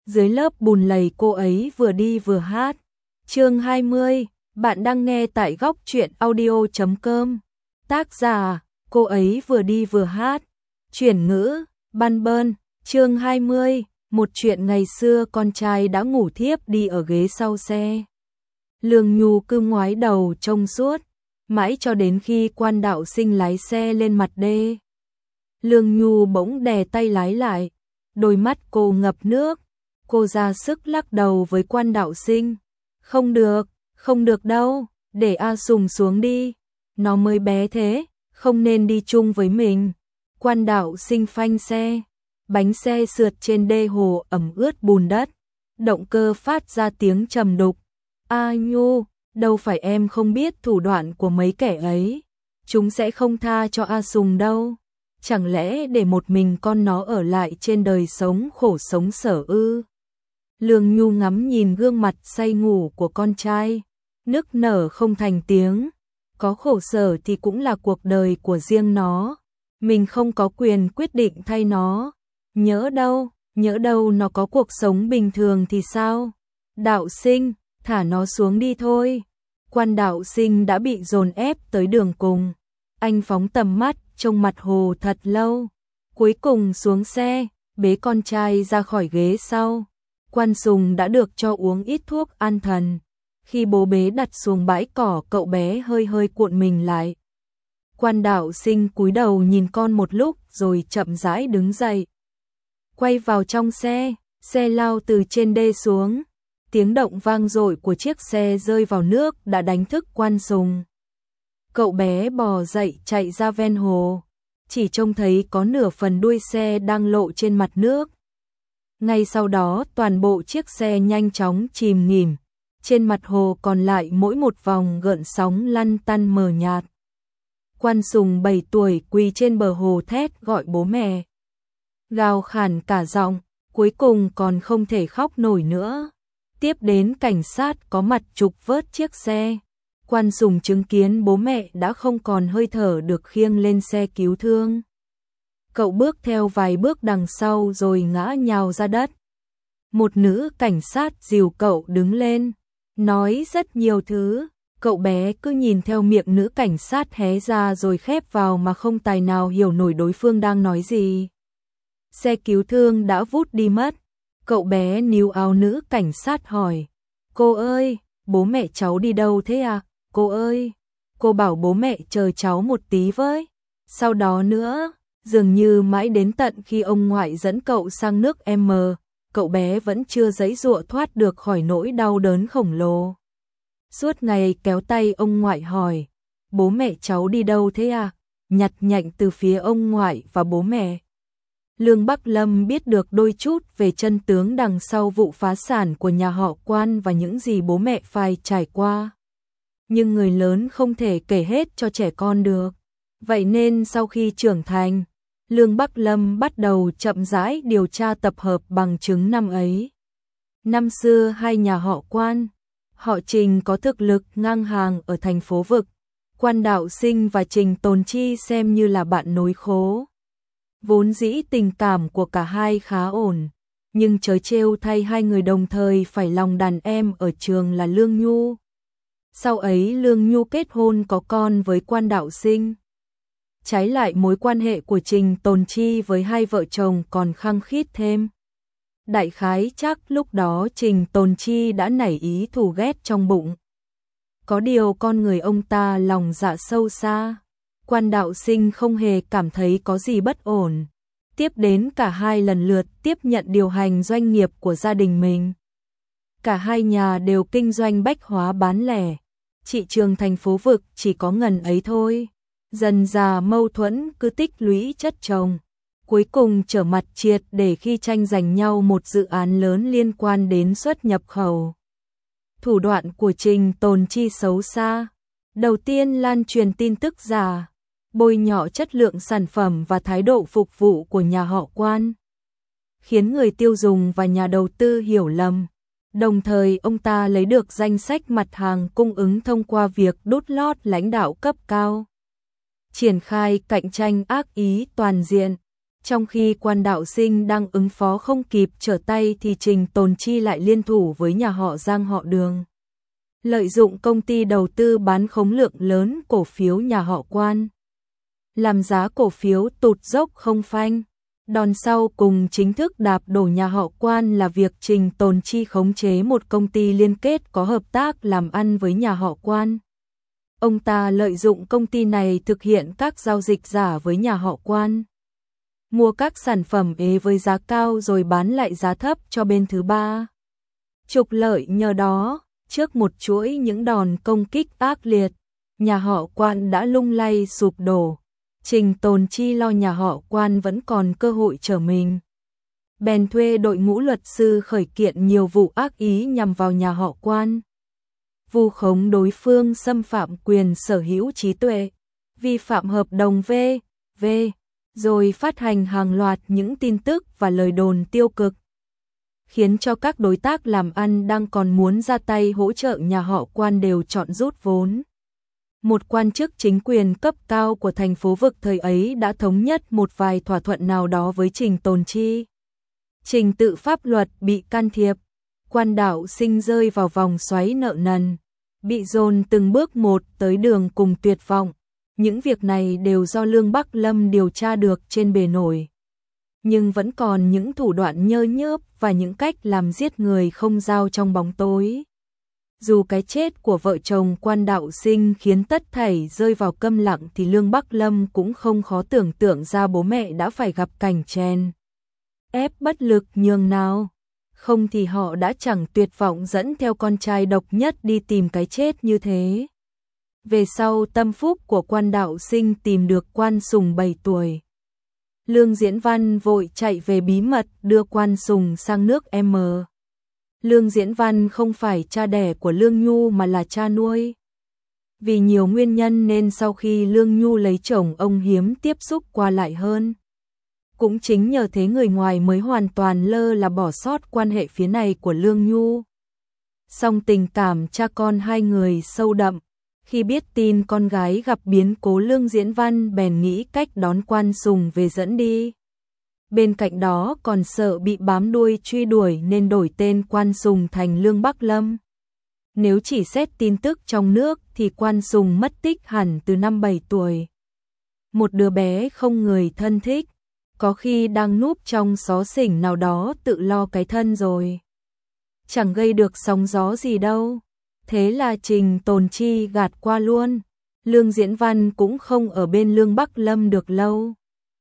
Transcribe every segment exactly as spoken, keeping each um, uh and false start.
dưới lớp bùn lầy cô ấy vừa đi vừa hát. Chương hai mươi, bạn đang nghe tại góc truyện audio chấm com. Tác giả, cô ấy vừa đi vừa hát. Chuyển ngữ, Ban Bơn. Chương hai mươi, một chuyện ngày xưa con trai đã ngủ thiếp đi ở ghế sau xe. Lương Nhu cứ ngoái đầu trông suốt, mãi cho đến khi Quan Đạo Sinh lái xe lên mặt đê. Lương Nhu bỗng đè tay lái lại, đôi mắt cô ngập nước, cô ra sức lắc đầu với Quan Đạo Sinh. Không được, không được đâu, để A Sùng xuống đi, nó mới bé thế, không nên đi chung với mình. Quan Đạo Sinh phanh xe, bánh xe sượt trên đê hồ ẩm ướt bùn đất, động cơ phát ra tiếng trầm đục. A Nhu, đâu phải em không biết thủ đoạn của mấy kẻ ấy, chúng sẽ không tha cho A Sùng đâu. Chẳng lẽ để một mình con nó ở lại trên đời sống khổ sống sở ư? Lương Nhu ngắm nhìn gương mặt say ngủ của con trai, nức nở không thành tiếng. Có khổ sở thì cũng là cuộc đời của riêng nó, mình không có quyền quyết định thay nó. Nhỡ đâu, nhỡ đâu nó có cuộc sống bình thường thì sao? Đạo Sinh, thả nó xuống đi thôi. Quan Đạo Sinh đã bị dồn ép tới đường cùng. Anh phóng tầm mắt trông mặt hồ thật lâu, cuối cùng xuống xe, bế con trai ra khỏi ghế sau. Quan Sùng đã được cho uống ít thuốc an thần. Khi bố bế đặt xuống bãi cỏ, cậu bé hơi hơi cuộn mình lại. Quan Đạo Sinh cúi đầu nhìn con một lúc rồi chậm rãi đứng dậy. Quay vào trong xe, xe lao từ trên đê xuống. Tiếng động vang dội của chiếc xe rơi vào nước đã đánh thức Quan Sùng. Cậu bé bò dậy chạy ra ven hồ, chỉ trông thấy có nửa phần đuôi xe đang lộ trên mặt nước. Ngay sau đó toàn bộ chiếc xe nhanh chóng chìm nghỉm, trên mặt hồ còn lại mỗi một vòng gợn sóng lăn tăn mờ nhạt. Quan Sùng bảy tuổi quỳ trên bờ hồ thét gọi bố mẹ, gào khản cả giọng, cuối cùng còn không thể khóc nổi nữa. Tiếp đến cảnh sát có mặt trục vớt chiếc xe. Quan Sùng chứng kiến bố mẹ đã không còn hơi thở được khiêng lên xe cứu thương. Cậu bước theo vài bước đằng sau rồi ngã nhào ra đất. Một nữ cảnh sát dìu cậu đứng lên, nói rất nhiều thứ. Cậu bé cứ nhìn theo miệng nữ cảnh sát hé ra rồi khép vào mà không tài nào hiểu nổi đối phương đang nói gì. Xe cứu thương đã vút đi mất. Cậu bé níu áo nữ cảnh sát hỏi, cô ơi, bố mẹ cháu đi đâu thế à? Cô ơi, cô bảo bố mẹ chờ cháu một tí với. Sau đó nữa, dường như mãi đến tận khi ông ngoại dẫn cậu sang nước M, cậu bé vẫn chưa giãy giụa thoát được khỏi nỗi đau đớn khổng lồ. Suốt ngày kéo tay ông ngoại hỏi, bố mẹ cháu đi đâu thế à? Nhặt nhạnh từ phía ông ngoại và bố mẹ. Lương Bắc Lâm biết được đôi chút về chân tướng đằng sau vụ phá sản của nhà họ Quan và những gì bố mẹ phải trải qua. Nhưng người lớn không thể kể hết cho trẻ con được. Vậy nên sau khi trưởng thành, Lương Bắc Lâm bắt đầu chậm rãi điều tra tập hợp bằng chứng năm ấy. Năm xưa hai nhà họ Quan, họ Trình có thực lực ngang hàng ở thành phố vực. Quan Đạo Sinh và Trình Tồn Chi xem như là bạn nối khố. Vốn dĩ tình cảm của cả hai khá ổn, nhưng trớ trêu thay hai người đồng thời phải lòng đàn em ở trường là Lương Nhu. Sau ấy Lương Nhu kết hôn có con với Quan Đạo Sinh. Trái lại mối quan hệ của Trình Tồn Chi với hai vợ chồng còn khăng khít thêm. Đại khái chắc lúc đó Trình Tồn Chi đã nảy ý thù ghét trong bụng. Có điều con người ông ta lòng dạ sâu xa. Quan Đạo Sinh không hề cảm thấy có gì bất ổn. Tiếp đến cả hai lần lượt tiếp nhận điều hành doanh nghiệp của gia đình mình. Cả hai nhà đều kinh doanh bách hóa bán lẻ. Thị trường thành phố vực chỉ có ngần ấy thôi. Dần dà mâu thuẫn cứ tích lũy chất chồng. Cuối cùng trở mặt triệt để khi tranh giành nhau một dự án lớn liên quan đến xuất nhập khẩu. Thủ đoạn của Trình Tồn Chi xấu xa. Đầu tiên lan truyền tin tức giả, bôi nhọ chất lượng sản phẩm và thái độ phục vụ của nhà họ Quan, khiến người tiêu dùng và nhà đầu tư hiểu lầm. Đồng thời ông ta lấy được danh sách mặt hàng cung ứng thông qua việc đút lót lãnh đạo cấp cao. Triển khai cạnh tranh ác ý toàn diện. Trong khi Quan Đạo Sinh đang ứng phó không kịp trở tay thì Trình Tồn Chi lại liên thủ với nhà họ Giang họ Đường. Lợi dụng công ty đầu tư bán khống lượng lớn cổ phiếu nhà họ Quan, làm giá cổ phiếu tụt dốc không phanh. Đòn sau cùng chính thức đạp đổ nhà họ Quan là việc Trình Tồn Chi khống chế một công ty liên kết có hợp tác làm ăn với nhà họ Quan. Ông ta lợi dụng công ty này thực hiện các giao dịch giả với nhà họ Quan, mua các sản phẩm ế với giá cao rồi bán lại giá thấp cho bên thứ ba. Trục lợi nhờ đó, trước một chuỗi những đòn công kích ác liệt, nhà họ Quan đã lung lay sụp đổ. Trình Tồn Chi lo nhà họ Quan vẫn còn cơ hội trở mình, bèn thuê đội ngũ luật sư khởi kiện nhiều vụ ác ý nhằm vào nhà họ Quan, vu khống đối phương xâm phạm quyền sở hữu trí tuệ, vi phạm hợp đồng V, V, rồi phát hành hàng loạt những tin tức và lời đồn tiêu cực, khiến cho các đối tác làm ăn đang còn muốn ra tay hỗ trợ nhà họ Quan đều chọn rút vốn. Một quan chức chính quyền cấp cao của thành phố vực thời ấy đã thống nhất một vài thỏa thuận nào đó với Trình Tồn Chi. Trình tự pháp luật bị can thiệp, Quan Đạo Sinh rơi vào vòng xoáy nợ nần, bị dồn từng bước một tới đường cùng tuyệt vọng. Những việc này đều do Lương Bắc Lâm điều tra được trên bề nổi. Nhưng vẫn còn những thủ đoạn nhơ nhớp và những cách làm giết người không dao trong bóng tối. Dù cái chết của vợ chồng Quan Đạo Sinh khiến tất thảy rơi vào câm lặng thì Lương Bắc Lâm cũng không khó tưởng tượng ra bố mẹ đã phải gặp cảnh chèn ép bất lực nhường nào. Không thì họ đã chẳng tuyệt vọng dẫn theo con trai độc nhất đi tìm cái chết như thế. Về sau tâm phúc của Quan Đạo Sinh tìm được Quan Sùng bảy tuổi. Lương Diễn Văn vội chạy về bí mật đưa Quan Sùng sang nước M. Lương Diễn Văn không phải cha đẻ của Lương Nhu mà là cha nuôi. Vì nhiều nguyên nhân nên sau khi Lương Nhu lấy chồng ông hiếm tiếp xúc qua lại hơn. Cũng chính nhờ thế người ngoài mới hoàn toàn lơ là bỏ sót quan hệ phía này của Lương Nhu. Song tình cảm cha con hai người sâu đậm. Khi biết tin con gái gặp biến cố Lương Diễn Văn bèn nghĩ cách đón Quan Sùng về dẫn đi. Bên cạnh đó còn sợ bị bám đuôi truy đuổi nên đổi tên Quan Sùng thành Lương Bắc Lâm. Nếu chỉ xét tin tức trong nước thì Quan Sùng mất tích hẳn từ năm bảy tuổi. Một đứa bé không người thân thích, có khi đang núp trong xó xỉnh nào đó tự lo cái thân rồi. Chẳng gây được sóng gió gì đâu. Thế là Trình Tồn Chi gạt qua luôn. Lương Diễn Văn cũng không ở bên Lương Bắc Lâm được lâu.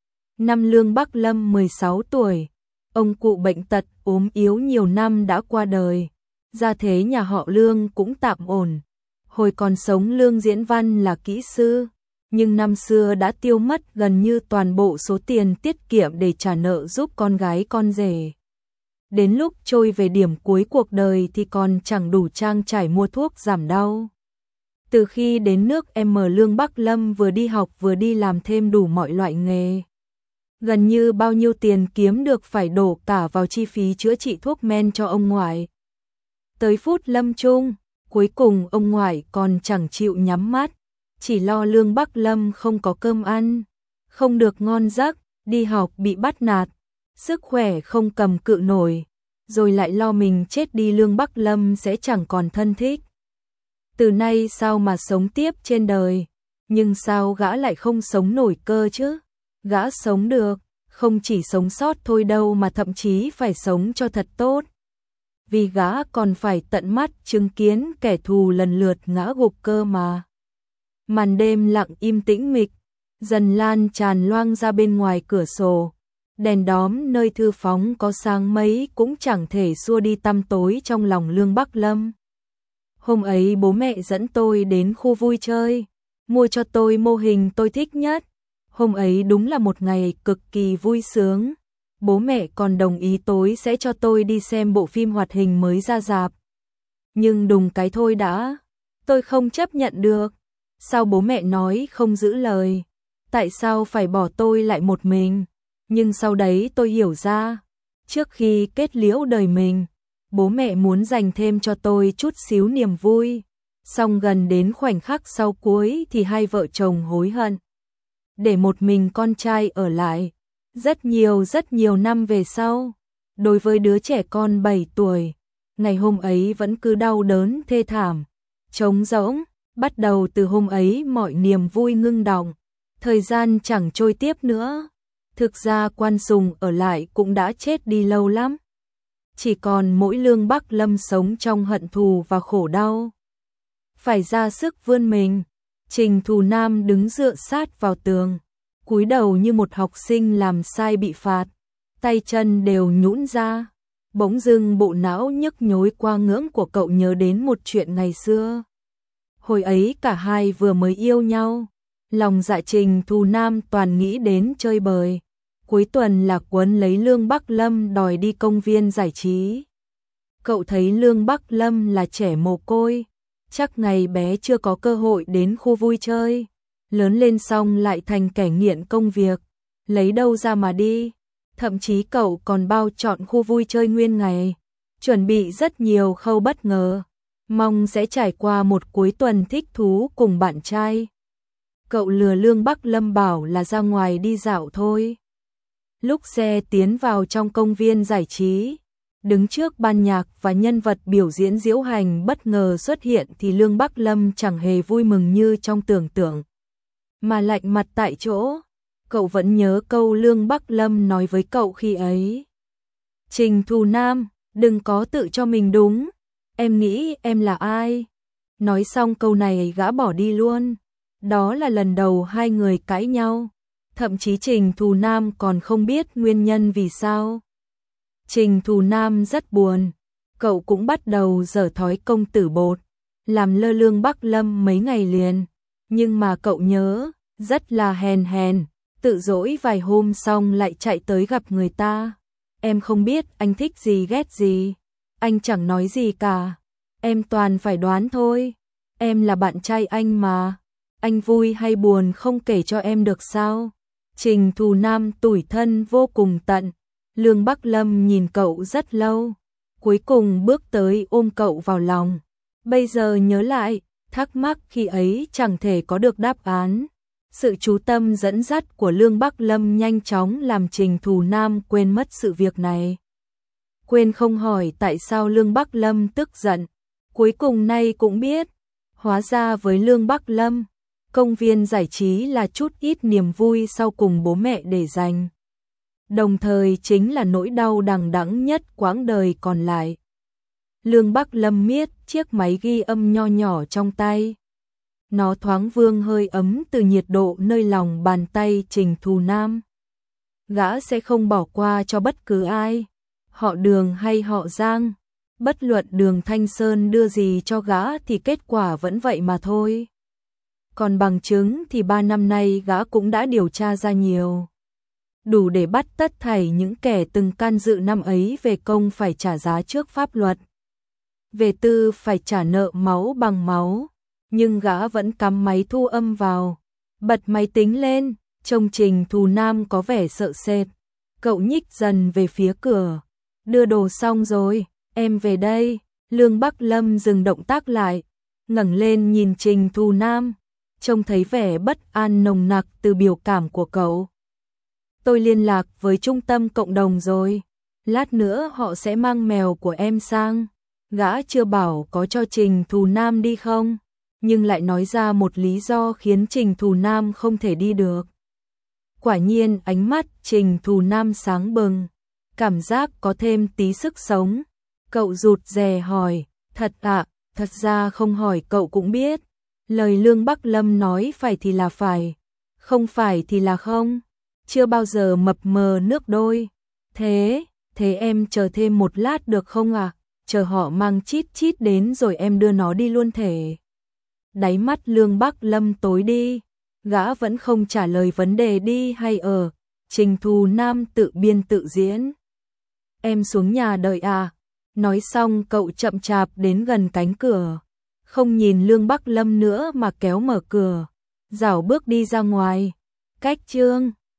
Năm Lương Bắc Lâm mười sáu tuổi, ông cụ bệnh tật ốm yếu nhiều năm đã qua đời. Gia thế nhà họ Lương cũng tạm ổn. Hồi còn sống Lương Diễn Văn là kỹ sư, nhưng năm xưa đã tiêu mất gần như toàn bộ số tiền tiết kiệm để trả nợ giúp con gái con rể. Đến lúc trôi về điểm cuối cuộc đời thì còn chẳng đủ trang trải mua thuốc giảm đau. Từ khi đến nước M, Lương Bắc Lâm vừa đi học vừa đi làm thêm đủ mọi loại nghề. Gần như bao nhiêu tiền kiếm được phải đổ cả vào chi phí chữa trị thuốc men cho ông ngoại. Tới phút lâm chung, cuối cùng ông ngoại còn chẳng chịu nhắm mắt, chỉ lo Lương Bắc Lâm không có cơm ăn, không được ngon giấc, đi học bị bắt nạt, sức khỏe không cầm cự nổi, rồi lại lo mình chết đi Lương Bắc Lâm sẽ chẳng còn thân thích. Từ nay sao mà sống tiếp trên đời, nhưng sao gã lại không sống nổi cơ chứ? Gã sống được, không chỉ sống sót thôi đâu mà thậm chí phải sống cho thật tốt. Vì gã còn phải tận mắt chứng kiến kẻ thù lần lượt ngã gục cơ mà. Màn đêm lặng im tĩnh mịch, dần lan tràn loang ra bên ngoài cửa sổ. Đèn đóm nơi thư phóng có sáng mấy cũng chẳng thể xua đi tăm tối trong lòng Lương Bắc Lâm. Hôm ấy bố mẹ dẫn tôi đến khu vui chơi, mua cho tôi mô hình tôi thích nhất. Hôm ấy đúng là một ngày cực kỳ vui sướng. Bố mẹ còn đồng ý tối sẽ cho tôi đi xem bộ phim hoạt hình mới ra rạp. Nhưng đùng cái thôi đã, tôi không chấp nhận được. Sao bố mẹ nói không giữ lời? Tại sao phải bỏ tôi lại một mình? Nhưng sau đấy tôi hiểu ra, trước khi kết liễu đời mình, bố mẹ muốn dành thêm cho tôi chút xíu niềm vui. Song gần đến khoảnh khắc sau cuối thì hai vợ chồng hối hận. Để một mình con trai ở lại, Rất nhiều rất nhiều năm về sau, đối với đứa trẻ con bảy tuổi, ngày hôm ấy vẫn cứ đau đớn thê thảm, trống rỗng, bắt đầu từ hôm ấy mọi niềm vui ngưng đọng, thời gian chẳng trôi tiếp nữa. Thực ra Quan Sùng ở lại cũng đã chết đi lâu lắm. Chỉ còn mỗi Lương Bắc Lâm sống trong hận thù và khổ đau. Phải ra sức vươn mình, Trình Thù Nam đứng dựa sát vào tường, cúi đầu như một học sinh làm sai bị phạt, tay chân đều nhũn ra. Bỗng dưng bộ não nhức nhối qua ngưỡng của cậu nhớ đến một chuyện ngày xưa. Hồi ấy cả hai vừa mới yêu nhau, lòng dạ Trình Thù Nam toàn nghĩ đến chơi bời. Cuối tuần là quấn lấy Lương Bắc Lâm đòi đi công viên giải trí. Cậu thấy Lương Bắc Lâm là trẻ mồ côi, chắc ngày bé chưa có cơ hội đến khu vui chơi, lớn lên xong lại thành kẻ nghiện công việc, lấy đâu ra mà đi. Thậm chí cậu còn bao chọn khu vui chơi nguyên ngày, chuẩn bị rất nhiều khâu bất ngờ, mong sẽ trải qua một cuối tuần thích thú cùng bạn trai. Cậu lừa Lương Bắc Lâm bảo là ra ngoài đi dạo thôi. Lúc xe tiến vào trong công viên giải trí, đứng trước ban nhạc và nhân vật biểu diễn diễu hành bất ngờ xuất hiện thì Lương Bắc Lâm chẳng hề vui mừng như trong tưởng tượng, mà lạnh mặt tại chỗ. Cậu vẫn nhớ câu Lương Bắc Lâm nói với cậu khi ấy. Trình Thù Nam, đừng có tự cho mình đúng, em nghĩ em là ai? Nói xong câu này gã bỏ đi luôn. Đó là lần đầu hai người cãi nhau. Thậm chí Trình Thù Nam còn không biết nguyên nhân vì sao. Trình Thù Nam rất buồn, cậu cũng bắt đầu dở thói công tử bột, làm lơ Lương Bắc Lâm mấy ngày liền. Nhưng mà cậu nhớ, rất là hèn hèn, tự dỗi vài hôm xong lại chạy tới gặp người ta. Em không biết anh thích gì ghét gì, anh chẳng nói gì cả, em toàn phải đoán thôi. Em là bạn trai anh mà, anh vui hay buồn không kể cho em được sao? Trình Thù Nam tủi thân vô cùng tận. Lương Bắc Lâm nhìn cậu rất lâu, cuối cùng bước tới ôm cậu vào lòng. Bây giờ nhớ lại, thắc mắc khi ấy chẳng thể có được đáp án. Sự chú tâm dẫn dắt của Lương Bắc Lâm nhanh chóng làm Trình Thù Nam quên mất sự việc này. Quên không hỏi tại sao Lương Bắc Lâm tức giận. Cuối cùng nay cũng biết, hóa ra với Lương Bắc Lâm, công viên giải trí là chút ít niềm vui sau cùng bố mẹ để dành. Đồng thời chính là nỗi đau đằng đẵng nhất quãng đời còn lại. Lương Bắc Lâm miết chiếc máy ghi âm nho nhỏ trong tay. Nó thoáng vương hơi ấm từ nhiệt độ nơi lòng bàn tay Trình Thù Nam. Gã sẽ không bỏ qua cho bất cứ ai, họ Đường hay họ Giang. Bất luận Đường Thanh Sơn đưa gì cho gã thì kết quả vẫn vậy mà thôi. Còn bằng chứng thì ba năm nay gã cũng đã điều tra ra nhiều, đủ để bắt tất thảy những kẻ từng can dự năm ấy về công phải trả giá trước pháp luật, về tư phải trả nợ máu bằng máu. Nhưng gã vẫn cắm máy thu âm vào, bật máy tính lên, trông Trình Thù Nam có vẻ sợ sệt. Cậu nhích dần về phía cửa. Đưa đồ xong rồi, em về đây. Lương Bắc Lâm dừng động tác lại, ngẩng lên nhìn Trình Thù Nam, trông thấy vẻ bất an nồng nặc từ biểu cảm của cậu. Tôi liên lạc với trung tâm cộng đồng rồi, lát nữa họ sẽ mang mèo của em sang. Gã chưa bảo có cho Trình Thù Nam đi không, nhưng lại nói ra một lý do khiến Trình Thù Nam không thể đi được. Quả nhiên ánh mắt Trình Thù Nam sáng bừng, cảm giác có thêm tí sức sống. Cậu rụt rè hỏi, thật ạ? Thật ra không hỏi cậu cũng biết. Lời Lương Bắc Lâm nói phải thì là phải, không phải thì là không. Chưa bao giờ mập mờ nước đôi. Thế, thế em chờ thêm một lát được không ạ? À? Chờ họ mang chít chít đến rồi em đưa nó đi luôn thể. Đáy mắt Lương Bắc Lâm tối đi, gã vẫn không trả lời vấn đề đi hay ở. Trình Thù Nam tự biên tự diễn. Em xuống nhà đợi à? Nói xong cậu chậm chạp đến gần cánh cửa, không nhìn Lương Bắc Lâm nữa mà kéo mở cửa, rảo bước đi ra ngoài. Cách chương